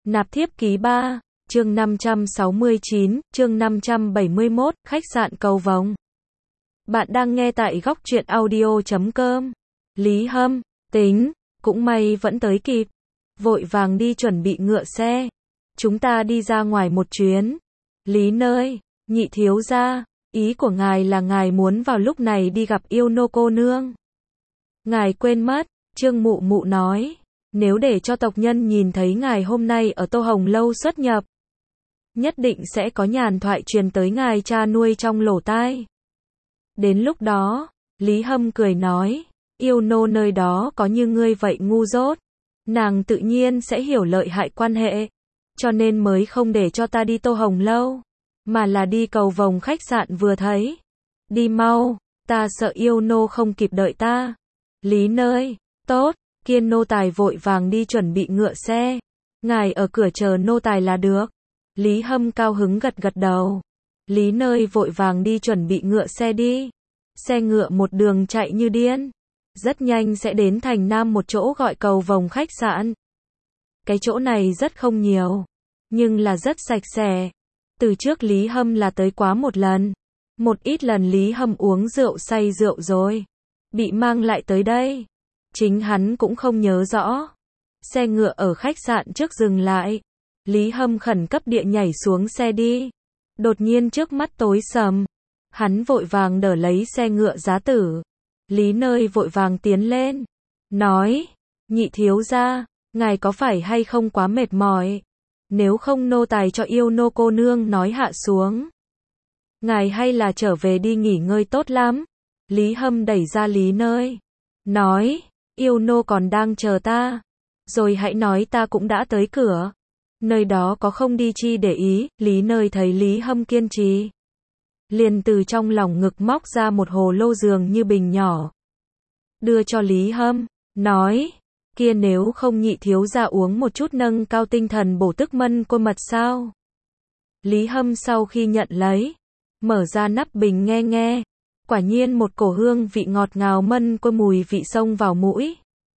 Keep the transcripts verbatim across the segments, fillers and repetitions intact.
Nạp thiếp ký ba, chương năm trăm sáu mươi chín, chương năm trăm bảy mươi mốt, khách sạn Cầu Vồng. Bạn đang nghe tại góc truyện audio chấm com. Lý Hâm, tính, cũng may vẫn tới kịp. Vội vàng đi chuẩn bị ngựa xe. Chúng ta đi ra ngoài một chuyến. Lý nơi, nhị thiếu gia, ý của ngài là ngài muốn vào lúc này đi gặp yêu nô cô nương. Ngài quên mất, Trương Mụ Mụ nói. Nếu để cho tộc nhân nhìn thấy ngài hôm nay ở Tô Hồng Lâu xuất nhập, nhất định sẽ có nhàn thoại truyền tới ngài cha nuôi trong lỗ tai. Đến lúc đó, Lý Hâm cười nói, yêu nô nơi đó có như ngươi vậy ngu dốt, nàng tự nhiên sẽ hiểu lợi hại quan hệ, cho nên mới không để cho ta đi Tô Hồng Lâu, mà là đi Cầu Vồng khách sạn vừa thấy. Đi mau, ta sợ yêu nô không kịp đợi ta. Lý nơi, tốt. Kiên nô tài vội vàng đi chuẩn bị ngựa xe. Ngài ở cửa chờ nô tài là được. Lý Hâm cao hứng gật gật đầu. Lý nơi vội vàng đi chuẩn bị ngựa xe đi. Xe ngựa một đường chạy như điên. Rất nhanh sẽ đến thành Nam một chỗ gọi Cầu Vồng khách sạn. Cái chỗ này rất không nhiều, nhưng là rất sạch sẽ. Từ trước Lý Hâm là tới quá một lần. Một ít lần Lý Hâm uống rượu say rượu rồi, bị mang lại tới đây. Chính hắn cũng không nhớ rõ. Xe ngựa ở khách sạn trước dừng lại. Lý Hâm khẩn cấp địa nhảy xuống xe đi. Đột nhiên trước mắt tối sầm. Hắn vội vàng đỡ lấy xe ngựa giá tử. Lý nơi vội vàng tiến lên. Nói, nhị thiếu gia, ngài có phải hay không quá mệt mỏi? Nếu không nô tài cho yêu nô cô nương nói hạ xuống. Ngài hay là trở về đi nghỉ ngơi tốt lắm. Lý Hâm đẩy ra Lý nơi. Nói, yêu nô còn đang chờ ta. Rồi hãy nói ta cũng đã tới cửa. Nơi đó có không đi chi để ý. Lý nơi thấy Lý Hâm kiên trì, liền từ trong lòng ngực móc ra một hồ lô dường như bình nhỏ. Đưa cho Lý Hâm. Nói, kia nếu không nhị thiếu gia uống một chút nâng cao tinh thần bổ tức mân cô mật sao? Lý Hâm sau khi nhận lấy, mở ra nắp bình nghe nghe. Quả nhiên một cổ hương vị ngọt ngào mân cô mùi vị xông vào mũi.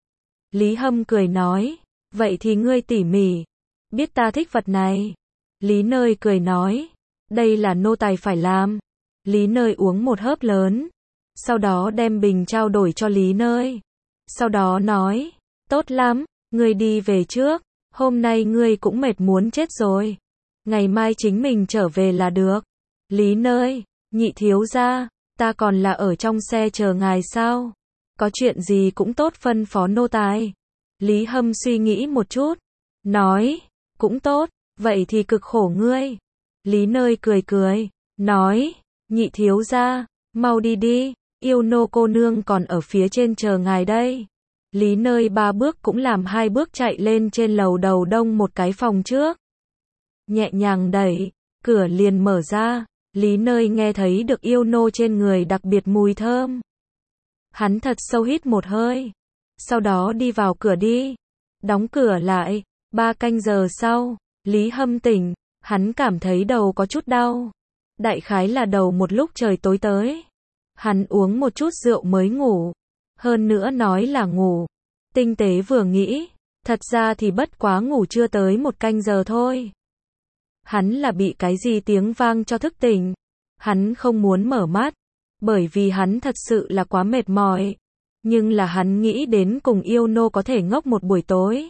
Lý Hâm cười nói, vậy thì ngươi tỉ mỉ, biết ta thích vật này. Lý nơi cười nói, đây là nô tài phải làm. Lý nơi uống một hớp lớn, sau đó đem bình trao đổi cho Lý nơi. Sau đó nói, tốt lắm, ngươi đi về trước, hôm nay ngươi cũng mệt muốn chết rồi. Ngày mai chính mình trở về là được. Lý nơi, nhị thiếu gia, ta còn là ở trong xe chờ ngài sao? Có chuyện gì cũng tốt phân phó nô tài. Lý Hâm suy nghĩ một chút, nói, cũng tốt, vậy thì cực khổ ngươi. Lý nơi cười cười, nói, nhị thiếu gia, mau đi đi, yêu nô cô nương còn ở phía trên chờ ngài đây. Lý nơi ba bước cũng làm hai bước chạy lên trên lầu đầu đông một cái phòng trước. Nhẹ nhàng đẩy, cửa liền mở ra. Lý nơi nghe thấy được yêu nô trên người đặc biệt mùi thơm. Hắn thật sâu hít một hơi. Sau đó đi vào cửa đi. Đóng cửa lại. Ba canh giờ sau, Lý Hâm tỉnh. Hắn cảm thấy đầu có chút đau. Đại khái là đầu một lúc trời tối tới. Hắn uống một chút rượu mới ngủ. Hơn nữa nói là ngủ. Tinh tế vừa nghĩ. Thật ra thì bất quá ngủ chưa tới một canh giờ thôi. Hắn là bị cái gì tiếng vang cho thức tỉnh. Hắn không muốn mở mắt, bởi vì hắn thật sự là quá mệt mỏi. Nhưng là hắn nghĩ đến cùng yêu nô có thể ngốc một buổi tối.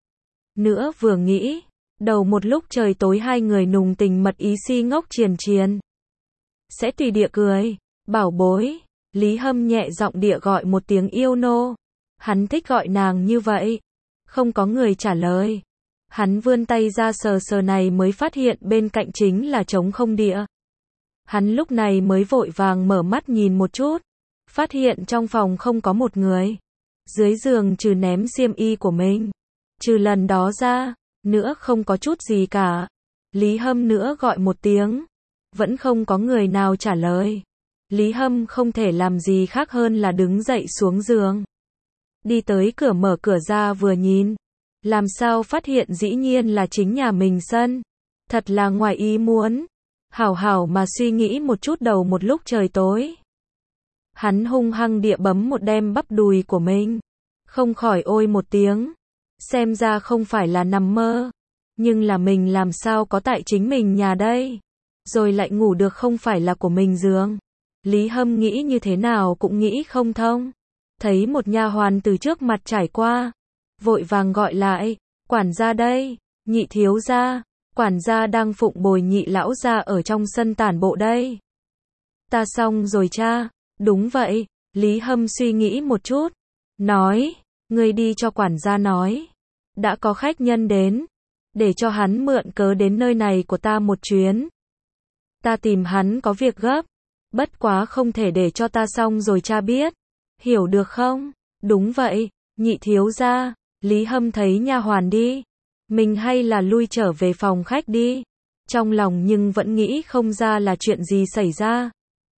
Nữa vừa nghĩ, đầu một lúc trời tối hai người nùng tình mật ý si ngốc triền triền. Sẽ tùy địa cười, bảo bối. Lý Hâm nhẹ giọng địa gọi một tiếng yêu nô. Hắn thích gọi nàng như vậy. Không có người trả lời. Hắn vươn tay ra sờ sờ này mới phát hiện bên cạnh chính là trống không địa. Hắn lúc này mới vội vàng mở mắt nhìn một chút. Phát hiện trong phòng không có một người. Dưới giường trừ ném xiêm y của mình. Trừ lần đó ra, nữa không có chút gì cả. Lý Hâm nữa gọi một tiếng. Vẫn không có người nào trả lời. Lý Hâm không thể làm gì khác hơn là đứng dậy xuống giường. Đi tới cửa mở cửa ra vừa nhìn. Làm sao phát hiện dĩ nhiên là chính nhà mình sân. Thật là ngoài ý muốn. Hảo hảo mà suy nghĩ một chút đầu một lúc trời tối. Hắn hung hăng địa bấm một đem bắp đùi của mình. Không khỏi ôi một tiếng. Xem ra không phải là nằm mơ. Nhưng là mình làm sao có tại chính mình nhà đây? Rồi lại ngủ được không phải là của mình giường. Lý Hâm nghĩ như thế nào cũng nghĩ không thông. Thấy một nha hoàn từ trước mặt trải qua, vội vàng gọi lại, quản gia đây, nhị thiếu gia, quản gia đang phụng bồi nhị lão gia ở trong sân tản bộ đây. Ta xong rồi cha, đúng vậy, Lý Hâm suy nghĩ một chút, nói, ngươi đi cho quản gia nói, đã có khách nhân đến, để cho hắn mượn cớ đến nơi này của ta một chuyến. Ta tìm hắn có việc gấp, bất quá không thể để cho ta xong rồi cha biết, hiểu được không? Đúng vậy, nhị thiếu gia. Lý Hâm thấy nha hoàn đi, mình hay là lui trở về phòng khách đi, trong lòng nhưng vẫn nghĩ không ra là chuyện gì xảy ra.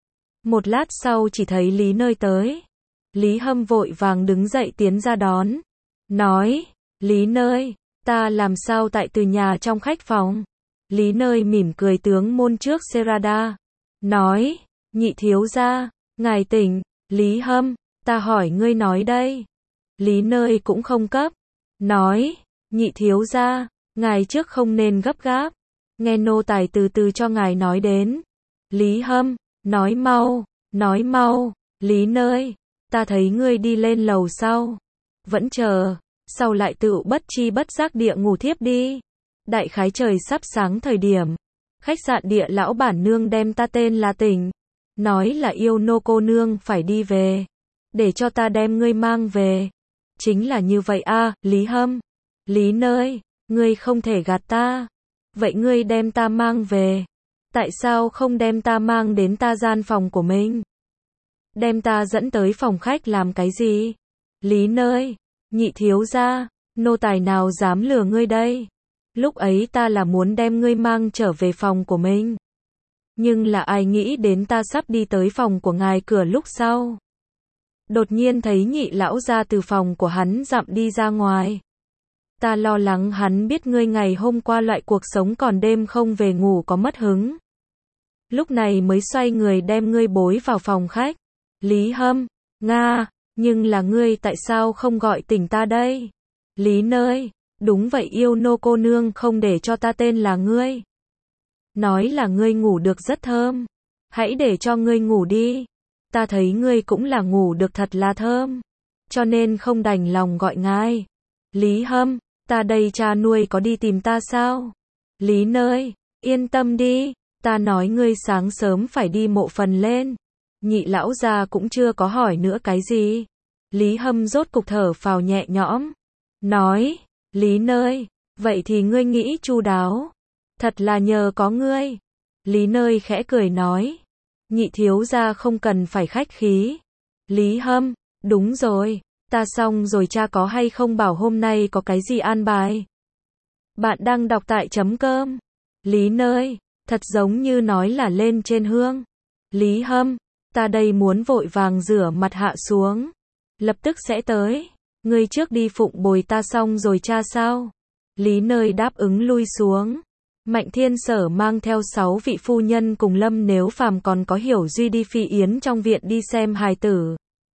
Một lát sau chỉ thấy Lý Nơi tới, Lý Hâm vội vàng đứng dậy tiến ra đón, nói, Lý Nơi, ta làm sao tại từ nhà trong khách phòng? Lý Nơi mỉm cười tướng môn trước Serada, nói, nhị thiếu gia, ngài tỉnh. Lý Hâm, ta hỏi ngươi nói đây. Lý Nơi cũng không cấp, nói, nhị thiếu gia, ngài trước không nên gấp gáp, nghe nô tài từ từ cho ngài nói đến. Lý Hâm, nói mau, nói mau. Lý Nơi, ta thấy ngươi đi lên lầu sau, vẫn chờ, sau lại tự bất chi bất giác địa ngủ thiếp đi. Đại khái trời sắp sáng thời điểm, khách sạn Địa lão bản nương đem ta tên là Tỉnh, nói là yêu nô cô nương phải đi về, để cho ta đem ngươi mang về. Chính là như vậy a, à, Lý Hâm. Lý Nơi, ngươi không thể gạt ta. Vậy ngươi đem ta mang về, tại sao không đem ta mang đến ta gian phòng của mình? Đem ta dẫn tới phòng khách làm cái gì? Lý Nơi, nhị thiếu gia, nô tài nào dám lừa ngươi đây? Lúc ấy ta là muốn đem ngươi mang trở về phòng của mình. Nhưng là ai nghĩ đến ta sắp đi tới phòng của ngài cửa lúc sau. Đột nhiên thấy nhị lão gia từ phòng của hắn dặm đi ra ngoài. Ta lo lắng hắn biết ngươi ngày hôm qua loại cuộc sống còn đêm không về ngủ có mất hứng. Lúc này mới xoay người đem ngươi bối vào phòng khách. Lý Hâm, Nga, nhưng là ngươi tại sao không gọi tỉnh ta đây? Lý Nơi, đúng vậy yêu nô cô nương không để cho ta tên là ngươi. Nói là ngươi ngủ được rất thơm. Hãy để cho ngươi ngủ đi. Ta thấy ngươi cũng là ngủ được thật là thơm. Cho nên không đành lòng gọi ngài. Lý Hâm, ta đây cha nuôi có đi tìm ta sao? Lý Nơi, yên tâm đi. Ta nói ngươi sáng sớm phải đi mộ phần lên. Nhị lão gia cũng chưa có hỏi nữa cái gì. Lý Hâm rốt cục thở phào nhẹ nhõm. Nói, Lý Nơi, vậy thì ngươi nghĩ chu đáo. Thật là nhờ có ngươi. Lý Nơi khẽ cười nói. Nhị thiếu gia không cần phải khách khí. Lý Hâm, đúng rồi, ta xong rồi cha có hay không bảo hôm nay có cái gì an bài? Bạn đang đọc tại chấm cơm. Lý Nơi, thật giống như nói là lên trên hương. Lý Hâm, ta đây muốn vội vàng rửa mặt hạ xuống. Lập tức sẽ tới. Ngươi trước đi phụng bồi ta xong rồi cha sao? Lý Nơi đáp ứng lui xuống. Mạnh Thiên Sở mang theo sáu vị phu nhân cùng Lâm Nếu Phàm còn có Hiểu Duy đi Phi Yến trong viện đi xem hài tử.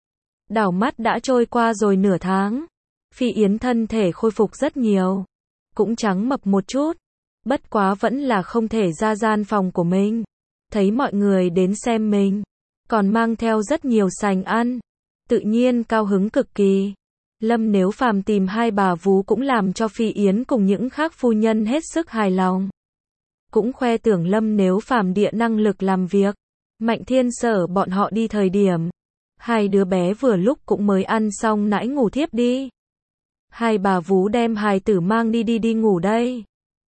Đảo mắt đã trôi qua rồi nửa tháng. Phi Yến thân thể khôi phục rất nhiều. Cũng trắng mập một chút. Bất quá vẫn là không thể ra gian phòng của mình. Thấy mọi người đến xem mình. Còn mang theo rất nhiều sành ăn. Tự nhiên cao hứng cực kỳ. Lâm Nếu Phàm tìm hai bà vú cũng làm cho Phi Yến cùng những khác phu nhân hết sức hài lòng. Cũng khoe tưởng Lâm Nếu Phàm địa năng lực làm việc. Mạnh Thiên Sở bọn họ đi thời điểm. Hai đứa bé vừa lúc cũng mới ăn xong nãy ngủ thiếp đi. Hai bà vú đem hài tử mang đi đi đi ngủ đây.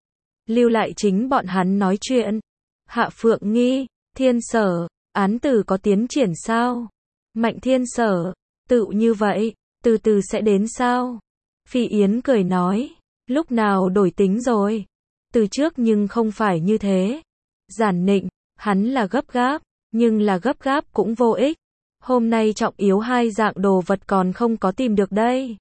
Lưu lại chính bọn hắn nói chuyện. Hạ Phượng nghi, Thiên Sở, án tử có tiến triển sao? Mạnh Thiên Sở, tự như vậy. Từ từ sẽ đến sao? Phi Yến cười nói, lúc nào đổi tính rồi? Từ trước nhưng không phải như thế. Giản Nịnh, hắn là gấp gáp, nhưng là gấp gáp cũng vô ích. Hôm nay trọng yếu hai dạng đồ vật còn không có tìm được đây.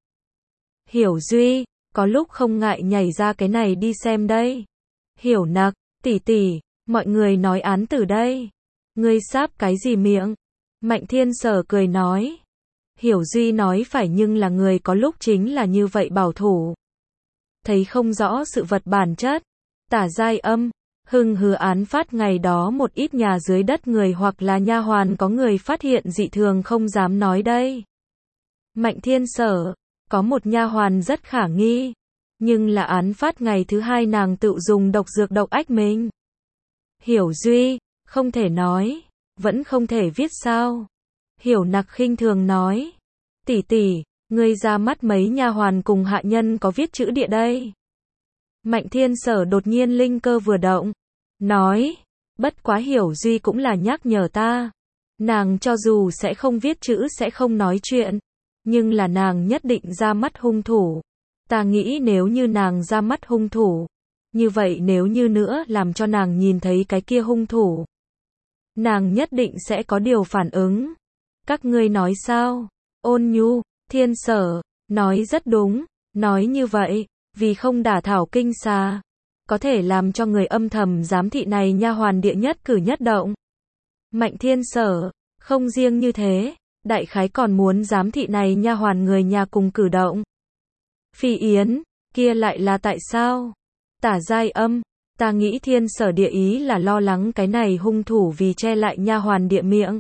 Hiểu Duy, có lúc không ngại nhảy ra cái này đi xem đây. Hiểu Nặc, tỷ tỷ, mọi người nói án tử đây. Ngươi sáp cái gì miệng? Mạnh Thiên Sở cười nói. Hiểu Duy nói phải nhưng là người có lúc chính là như vậy bảo thủ. thấy không rõ sự vật bản chất. Tả Giai Âm, hưng hứa án phát ngày đó một ít nhà dưới đất người hoặc là nha hoàn có người phát hiện dị thường không dám nói đây. Mạnh Thiên Sở, có một nha hoàn rất khả nghi, nhưng là án phát ngày thứ hai nàng tự dùng độc dược độc ách mình. Hiểu Duy, không thể nói, vẫn không thể viết sao? Hiểu Nặc khinh thường nói, tỷ tỷ, ngươi ra mắt mấy nha hoàn cùng hạ nhân có viết chữ địa đây. Mạnh Thiên Sở đột nhiên linh cơ vừa động, nói, bất quá Hiểu Duy cũng là nhắc nhở ta. Nàng cho dù sẽ không viết chữ sẽ không nói chuyện, nhưng là nàng nhất định ra mắt hung thủ. Ta nghĩ nếu như nàng ra mắt hung thủ, như vậy nếu như nữa làm cho nàng nhìn thấy cái kia hung thủ, nàng nhất định sẽ có điều phản ứng. Các ngươi nói sao? Ôn Nhu, Thiên Sở, nói rất đúng, nói như vậy, vì không đả thảo kinh xà, có thể làm cho người âm thầm giám thị này nha hoàn địa nhất cử nhất động. Mạnh Thiên Sở, không riêng như thế, đại khái còn muốn giám thị này nha hoàn người nhà cùng cử động. Phi Yến, kia lại là tại sao? Tả Giai Âm, ta nghĩ Thiên Sở địa ý là lo lắng cái này hung thủ vì che lại nha hoàn địa miệng,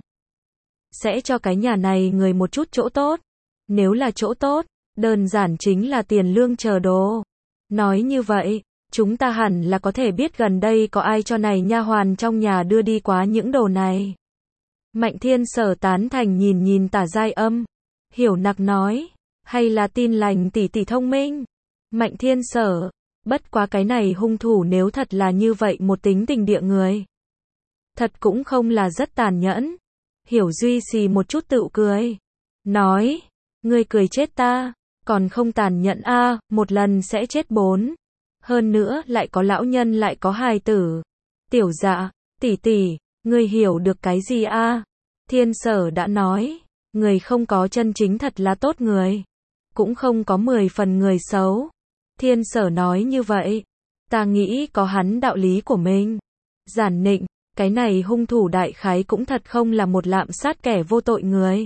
sẽ cho cái nhà này người một chút chỗ tốt. Nếu là chỗ tốt, đơn giản chính là tiền lương chờ đồ. Nói như vậy, chúng ta hẳn là có thể biết gần đây có ai cho này nha hoàn trong nhà đưa đi quá những đồ này. Mạnh Thiên Sở tán thành nhìn nhìn Tả Giai Âm. Hiểu Nặc nói, hay là tin lành tỷ tỷ thông minh. Mạnh Thiên Sở, bất quá cái này hung thủ nếu thật là như vậy một tính tình địa người, thật cũng không là rất tàn nhẫn. Hiểu Duy xì một chút tự cười, nói, ngươi cười chết ta, còn không tàn nhẫn a, à, một lần sẽ chết bốn. Hơn nữa lại có lão nhân lại có hài tử. Tiểu Dạ, tỷ tỷ, ngươi hiểu được cái gì a? À? Thiên Sở đã nói, người không có chân chính thật là tốt người, cũng không có mười phần người xấu. Thiên Sở nói như vậy, ta nghĩ có hắn đạo lý của mình. Giản Nịnh, cái này hung thủ đại khái cũng thật không là một lạm sát kẻ vô tội người.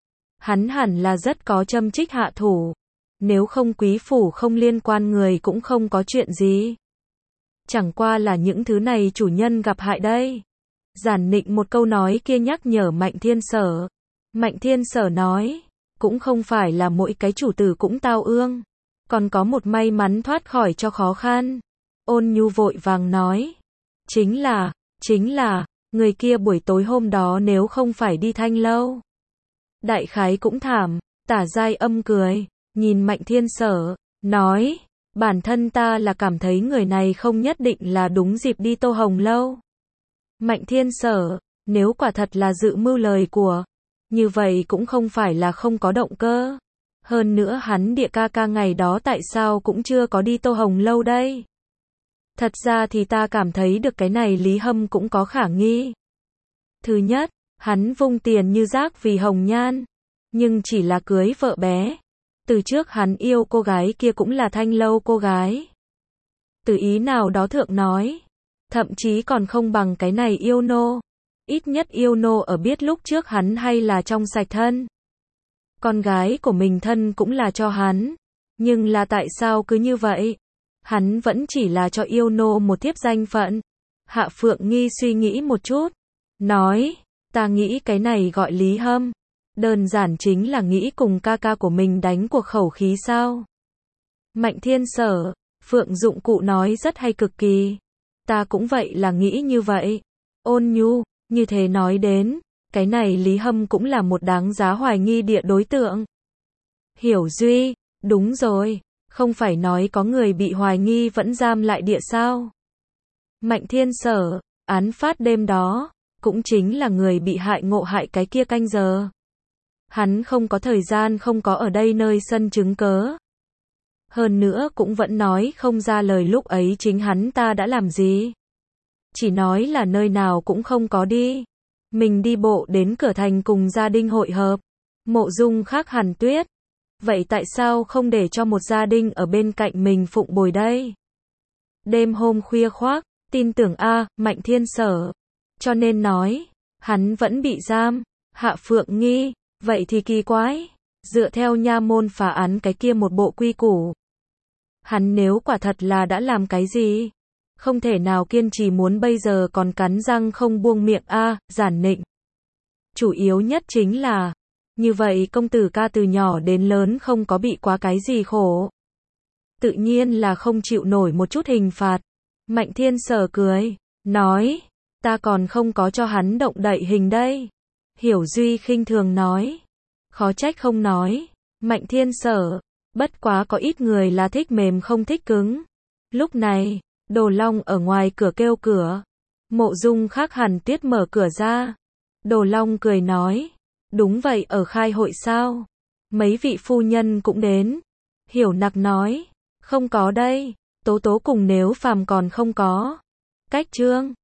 Hắn hẳn là rất có châm chích hạ thủ. Nếu không quý phủ không liên quan người cũng không có chuyện gì. Chẳng qua là những thứ này chủ nhân gặp hại đây. Giản Nịnh một câu nói kia nhắc nhở Mạnh Thiên Sở. Mạnh Thiên Sở nói, cũng không phải là mỗi cái chủ tử cũng tao ương, còn có một may mắn thoát khỏi cho khó khăn. Ôn Nhu vội vàng nói, chính là, chính là, người kia buổi tối hôm đó nếu không phải đi Thanh Lâu, đại khái cũng thảm. Tả Giai Âm cười, nhìn Mạnh Thiên Sở, nói, bản thân ta là cảm thấy người này không nhất định là đúng dịp đi Tô Hồng Lâu. Mạnh Thiên Sở, nếu quả thật là dự mưu lời của, như vậy cũng không phải là không có động cơ. Hơn nữa hắn địa ca ca ngày đó tại sao cũng chưa có đi Tô Hồng Lâu đây. Thật ra thì ta cảm thấy được cái này Lý Hâm cũng có khả nghi. Thứ nhất, hắn vung tiền như rác vì Hồng Nhan, nhưng chỉ là cưới vợ bé. Từ trước hắn yêu cô gái kia cũng là Thanh Lâu cô gái. Từ ý nào đó thượng nói, thậm chí còn không bằng cái này yêu nô. Ít nhất yêu nô ở biết lúc trước hắn hay là trong sạch thân. Con gái của mình thân cũng là cho hắn. Nhưng là tại sao cứ như vậy? Hắn vẫn chỉ là cho yêu nô một thiếp danh phận. Hạ Phượng Nghi suy nghĩ một chút, nói, ta nghĩ cái này gọi Lý Hâm, đơn giản chính là nghĩ cùng ca ca của mình đánh cuộc khẩu khí sao. Mạnh Thiên Sở, Phượng dụng cụ nói rất hay cực kỳ. Ta cũng vậy là nghĩ như vậy. Ôn Nhu, như thế nói đến, cái này Lý Hâm cũng là một đáng giá hoài nghi địa đối tượng. Hiểu Duy, đúng rồi, không phải nói có người bị hoài nghi vẫn giam lại địa sao. Mạnh Thiên Sở, án phát đêm đó, cũng chính là người bị hại ngộ hại cái kia canh giờ. Hắn không có thời gian không có ở đây nơi sân chứng cớ. Hơn nữa cũng vẫn nói không ra lời lúc ấy chính hắn ta đã làm gì. Chỉ nói là nơi nào cũng không có đi. Mình đi bộ đến cửa thành cùng gia đình hội hợp. Mộ Dung khác hẳn tuyết. Vậy tại sao không để cho một gia đình ở bên cạnh mình phụng bồi đây? Đêm hôm khuya khoác, tin tưởng a, Mạnh Thiên Sở. Cho nên nói, hắn vẫn bị giam. Hạ Phượng Nghi, vậy thì kỳ quái. Dựa theo nha môn phá án cái kia một bộ quy củ, Hắn nếu quả thật là đã làm cái gì, không thể nào kiên trì muốn bây giờ còn cắn răng không buông miệng a, giản nịnh. Chủ yếu nhất chính là, như vậy công tử ca từ nhỏ đến lớn không có bị quá cái gì khổ. Tự nhiên là không chịu nổi một chút hình phạt. Mạnh Thiên Sở cười, nói, ta còn không có cho hắn động đậy hình đây. Hiểu Duy khinh thường nói, khó trách không nói. Mạnh Thiên Sở, bất quá có ít người là thích mềm không thích cứng. Lúc này, Đồ Long ở ngoài cửa kêu cửa. Mộ Dung Khác hẳn tuyết mở cửa ra. Đồ Long cười nói, đúng vậy, ở khai hội sao? Mấy vị phu nhân cũng đến. Hiểu Nặc nói, không có đây, Tố Tố cùng Nếu Phàm còn không có. Cách Trương